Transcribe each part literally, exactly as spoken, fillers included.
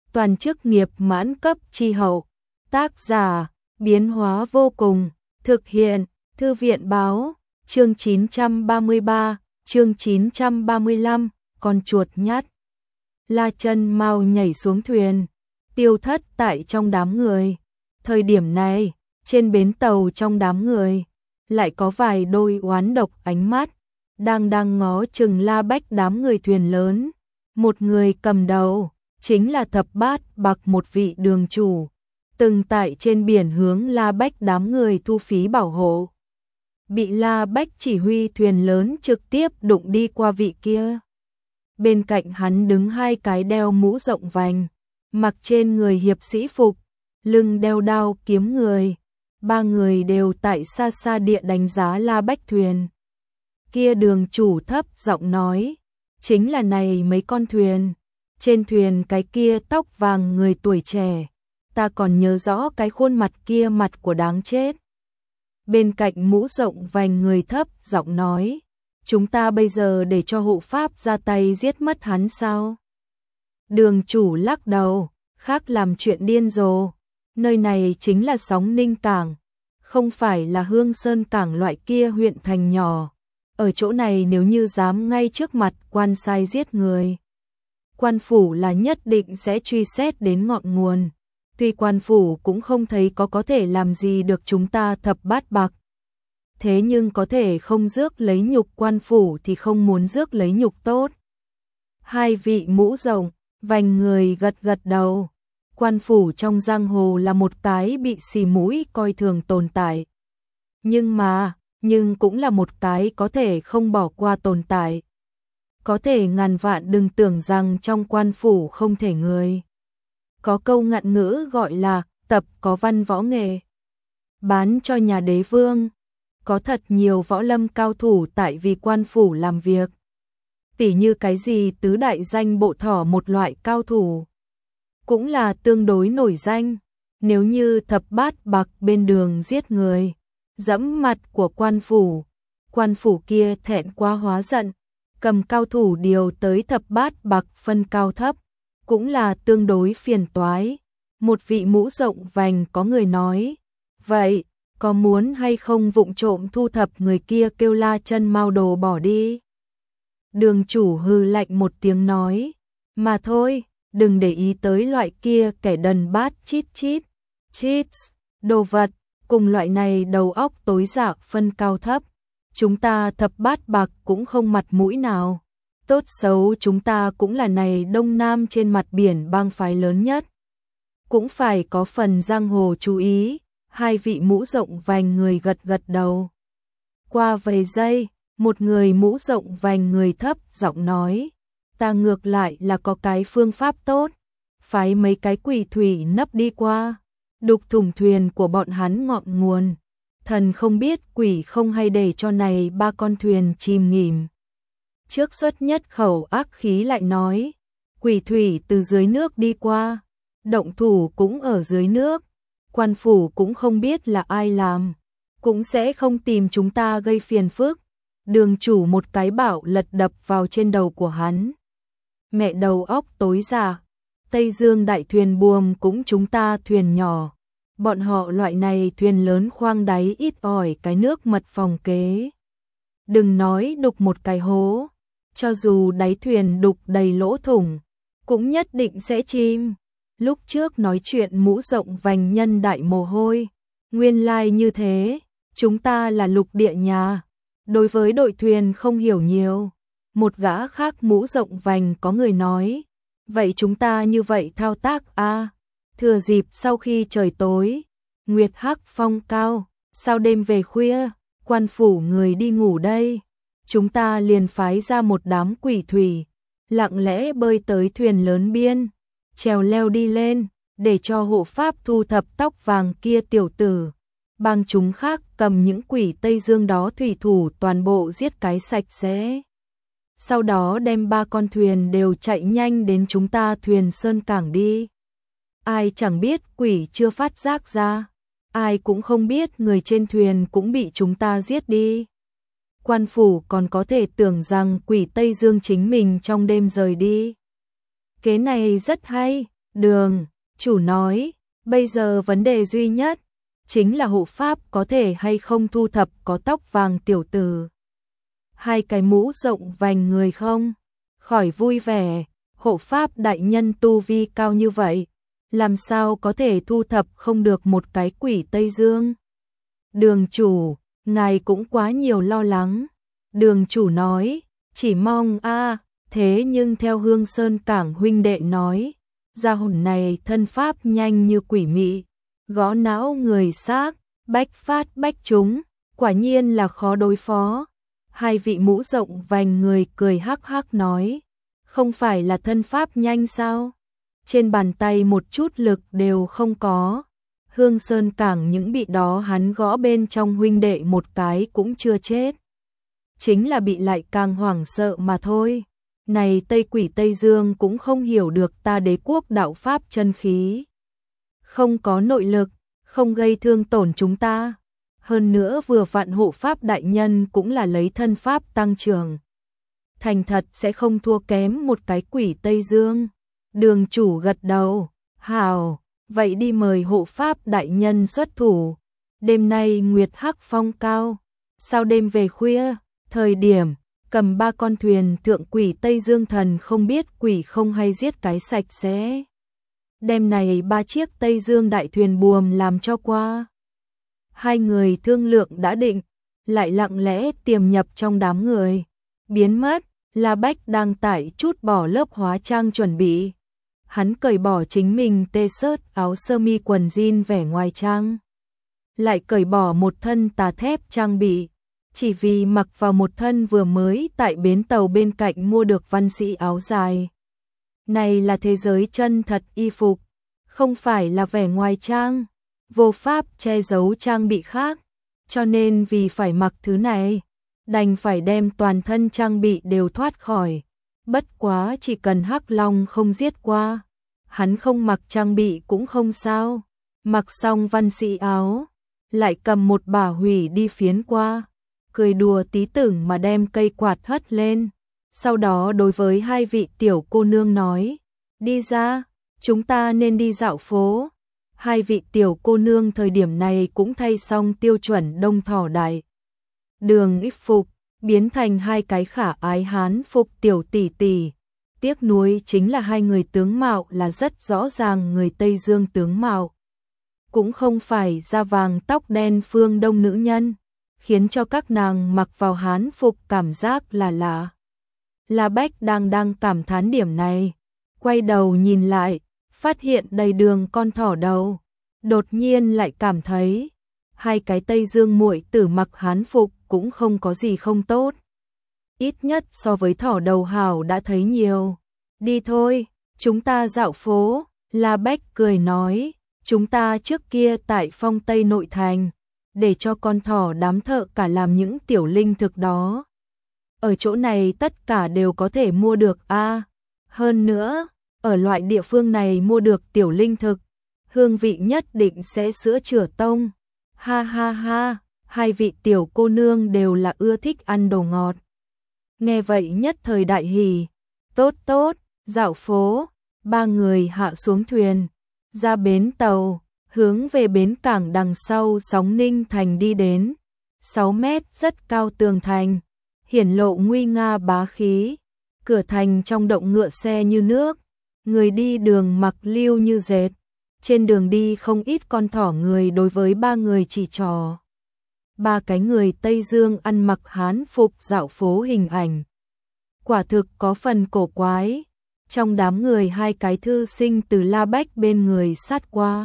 toàn chức nghiệp mãn cấp chi hậu. Tác giả, biến hóa vô cùng, thực hiện, Thư viện báo, chương chín trăm ba mươi ba, chương chín trăm ba mươi lăm, con chuột nhắt. La Chân mau nhảy xuống thuyền, tiêu thất tại trong đám người. Thời điểm này, trên bến tàu trong đám người, lại có vài đôi oán độc ánh mắt, đang đang ngó chừng La Bách đám người thuyền lớn. Một người cầm đầu, chính là Thập Bát Bạc, một vị đường chủ, từng tại trên biển hướng La Bách đám người thu phí bảo hộ. Bị La Bách chỉ huy thuyền lớn trực tiếp đụng đi qua vị kia. Bên cạnh hắn đứng hai cái đeo mũ rộng vành, mặc trên người hiệp sĩ phục, lưng đeo đao kiếm người. Ba người đều tại xa xa địa đánh giá La Bách thuyền. Kia đường chủ thấp giọng nói, chính là này mấy con thuyền. Trên thuyền cái kia tóc vàng người tuổi trẻ, ta còn nhớ rõ cái khuôn mặt kia, mặt của đáng chết. Bên cạnh mũ rộng vành người thấp giọng nói, chúng ta bây giờ để cho hộ pháp ra tay giết mất hắn sao? Đường chủ lắc đầu, khác làm chuyện điên rồ. Nơi này chính là Sóng Ninh Cảng, không phải là Hương Sơn Cảng loại kia huyện thành nhỏ. Ở chỗ này nếu như dám ngay trước mặt quan sai giết người, quan phủ là nhất định sẽ truy xét đến ngọn nguồn. Tuy quan phủ cũng không thấy có có thể làm gì được chúng ta Thập Bát Bạc, thế nhưng có thể không rước lấy nhục quan phủ thì không muốn rước lấy nhục tốt. Hai vị mũ rộng vành người gật gật đầu. Quan phủ trong giang hồ là một cái bị xì mũi coi thường tồn tại. Nhưng mà, nhưng cũng là một cái có thể không bỏ qua tồn tại. Có thể ngàn vạn đừng tưởng rằng trong quan phủ không thể người. Có câu ngạn ngữ gọi là tập có văn võ nghề, bán cho nhà đế vương. Có thật nhiều võ lâm cao thủ tại vì quan phủ làm việc. Tỉ như cái gì tứ đại danh bộ thỏ một loại cao thủ, cũng là tương đối nổi danh. Nếu như Thập Bát Bạc bên đường giết người, dẫm mặt của quan phủ, quan phủ kia thẹn quá hóa giận, cầm cao thủ điều tới Thập Bát Bạc phân cao thấp, cũng là tương đối phiền toái. Một vị mũ rộng vành có người nói, vậy, có muốn hay không vụng trộm thu thập người kia kêu La Chân mau đồ bỏ đi? Đường chủ hừ lạnh một tiếng nói, mà thôi, đừng để ý tới loại kia kẻ đần bát chít chít, chít, đồ vật, cùng loại này đầu óc tối dạ phân cao thấp. Chúng ta Thập Bát Bạc cũng không mặt mũi nào. Tốt xấu chúng ta cũng là này Đông Nam trên mặt biển bang phái lớn nhất, cũng phải có phần giang hồ chú ý. Hai vị mũ rộng vành người gật gật đầu. Qua vài giây, một người mũ rộng vành người thấp giọng nói, ta ngược lại là có cái phương pháp tốt, phái mấy cái quỷ thủy nấp đi qua, đục thủng thuyền của bọn hắn ngọn nguồn. Thần không biết quỷ không hay để cho này ba con thuyền chìm nghỉm. Trước xuất nhất khẩu ác khí lại nói, quỷ thủy từ dưới nước đi qua, động thủ cũng ở dưới nước, quan phủ cũng không biết là ai làm, cũng sẽ không tìm chúng ta gây phiền phức. Đường chủ một cái bạo lật đập vào trên đầu của hắn. Mẹ đầu óc tối dạ, Tây Dương đại thuyền buồm cũng chúng ta thuyền nhỏ, bọn họ loại này thuyền lớn khoang đáy ít ỏi cái nước mật phòng kế. Đừng nói đục một cái hố, cho dù đáy thuyền đục đầy lỗ thủng, cũng nhất định sẽ chìm. Lúc trước nói chuyện mũ rộng vành nhân đại mồ hôi, nguyên lai like như thế, chúng ta là lục địa nhà, đối với đội thuyền không hiểu nhiều. Một gã khác mũ rộng vành có người nói, vậy chúng ta như vậy thao tác a à, thừa dịp sau khi trời tối, nguyệt hắc phong cao, sau đêm về khuya, quan phủ người đi ngủ đây, chúng ta liền phái ra một đám quỷ thủy, lặng lẽ bơi tới thuyền lớn biên, trèo leo đi lên, để cho hộ pháp thu thập tóc vàng kia tiểu tử. Bang chúng khác cầm những quỷ Tây Dương đó thủy thủ toàn bộ giết cái sạch sẽ. Sau đó đem ba con thuyền đều chạy nhanh đến chúng ta thuyền Sơn Cảng đi. Ai chẳng biết quỷ chưa phát giác ra, ai cũng không biết người trên thuyền cũng bị chúng ta giết đi. Quan phủ còn có thể tưởng rằng quỷ Tây Dương chính mình trong đêm rời đi. Kế này rất hay, Đường chủ nói, bây giờ vấn đề duy nhất chính là hộ pháp có thể hay không thu thập có tóc vàng tiểu tử. Hai cái mũ rộng vành người không? Khỏi vui vẻ, hộ pháp đại nhân tu vi cao như vậy, làm sao có thể thu thập không được một cái quỷ Tây Dương? Đường chủ, ngài cũng quá nhiều lo lắng. Đường chủ nói, chỉ mong a, thế nhưng theo Hương Sơn Cảng huynh đệ nói, gia hồn này thân pháp nhanh như quỷ mị, gõ não người xác, bách phát bách trúng, quả nhiên là khó đối phó. Hai vị mũ rộng vành người cười hắc hắc nói, không phải là thân pháp nhanh sao? Trên bàn tay một chút lực đều không có. Hương Sơn Cảng những bị đó hắn gõ bên trong huynh đệ một cái cũng chưa chết. Chính là bị lại càng hoảng sợ mà thôi. Này Tây Quỷ Tây Dương cũng không hiểu được ta đế quốc đạo pháp chân khí. Không có nội lực, không gây thương tổn chúng ta. Hơn nữa vừa vạn hộ pháp đại nhân cũng là lấy thân pháp tăng trưởng. Thành thật sẽ không thua kém một cái quỷ Tây Dương. Đường chủ gật đầu, hào, vậy đi mời hộ pháp đại nhân xuất thủ. Đêm nay nguyệt hắc phong cao, sau đêm về khuya, thời điểm, cầm ba con thuyền thượng quỷ Tây Dương thần không biết quỷ không hay giết cái sạch sẽ. Đêm này ba chiếc Tây Dương đại thuyền buồm làm cho qua. Hai người thương lượng đã định, lại lặng lẽ tiềm nhập trong đám người. Biến mất, La Bách đang tải chút bỏ lớp hóa trang chuẩn bị. Hắn cởi bỏ chính mình tê sớt áo sơ mi quần jean vẻ ngoài trang. Lại cởi bỏ một thân tà thép trang bị. Chỉ vì mặc vào một thân vừa mới tại bến tàu bên cạnh mua được văn sĩ áo dài. Này là thế giới chân thật y phục, không phải là vẻ ngoài trang. Vô pháp che giấu trang bị khác, cho nên vì phải mặc thứ này, đành phải đem toàn thân trang bị đều thoát khỏi. Bất quá chỉ cần Hắc Long không giết qua, hắn không mặc trang bị cũng không sao. Mặc xong văn sĩ áo, lại cầm một bả hủy đi phiến qua, cười đùa tí tưởng mà đem cây quạt hất lên. Sau đó đối với hai vị tiểu cô nương nói, đi ra, chúng ta nên đi dạo phố. Hai vị tiểu cô nương thời điểm này cũng thay xong tiêu chuẩn đông thỏ đại đường ít phục, biến thành hai cái khả ái hán phục tiểu tỷ tỷ. Tiếc nuối chính là hai người tướng mạo là rất rõ ràng người Tây Dương tướng mạo. Cũng không phải da vàng tóc đen phương Đông nữ nhân, khiến cho các nàng mặc vào hán phục cảm giác là lạ. La Bách đang đang cảm thán điểm này, quay đầu nhìn lại, phát hiện đầy đường con thỏ đầu, đột nhiên lại cảm thấy hai cái Tây Dương muội tử mặc hán phục cũng không có gì không tốt. Ít nhất so với thỏ đầu hảo đã thấy nhiều. Đi thôi, chúng ta dạo phố. La Bách cười nói, chúng ta trước kia tại Phong Tây nội thành, để cho con thỏ đám thợ cả làm những tiểu linh thực đó. Ở chỗ này tất cả đều có thể mua được a. À, hơn nữa, ở loại địa phương này mua được tiểu linh thực, hương vị nhất định sẽ sữa chửa tông. Ha ha ha, hai vị tiểu cô nương đều là ưa thích ăn đồ ngọt. Nghe vậy nhất thời đại hỉ, tốt tốt, dạo phố, ba người hạ xuống thuyền, ra bến tàu, hướng về bến cảng đằng sau Sóng Ninh thành đi đến. sáu mét rất cao tường thành, hiển lộ nguy nga bá khí, cửa thành trong động ngựa xe như nước, người đi đường mặc liêu như dệt. Trên đường đi không ít con thỏ người đối với ba người chỉ trò. Ba cái người Tây Dương ăn mặc hán phục dạo phố hình ảnh. Quả thực có phần cổ quái. Trong đám người hai cái thư sinh từ La Bách bên người sát qua.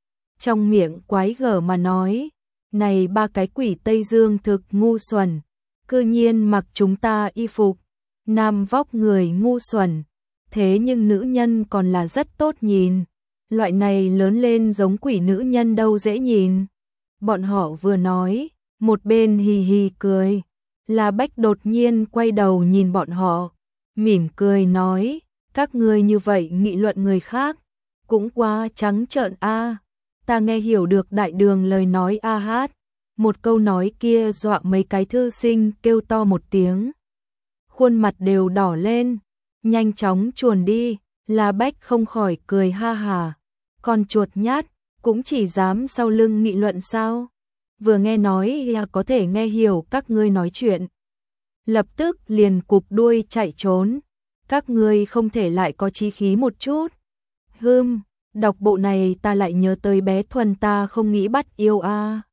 Trong miệng quái gở mà nói, này ba cái quỷ Tây Dương thực ngu xuẩn, cư nhiên mặc chúng ta y phục. Nam vóc người ngu xuẩn, thế nhưng nữ nhân còn là rất tốt nhìn. Loại này lớn lên giống quỷ nữ nhân đâu dễ nhìn. Bọn họ vừa nói, một bên hì hì cười. La Bách đột nhiên quay đầu nhìn bọn họ, mỉm cười nói, các ngươi như vậy nghị luận người khác, cũng quá trắng trợn a. Ta nghe hiểu được đại đường lời nói a hát. Một câu nói kia dọa mấy cái thư sinh kêu to một tiếng. Khuôn mặt đều đỏ lên, nhanh chóng chuồn đi. La Bách không khỏi cười ha hà, con chuột nhát, cũng chỉ dám sau lưng nghị luận sao? Vừa nghe nói là có thể nghe hiểu các ngươi nói chuyện. Lập tức liền cụp đuôi chạy trốn, các ngươi không thể lại có chí khí một chút. Hừm, đọc bộ này ta lại nhớ tới bé Thuần ta không nghĩ bắt yêu a.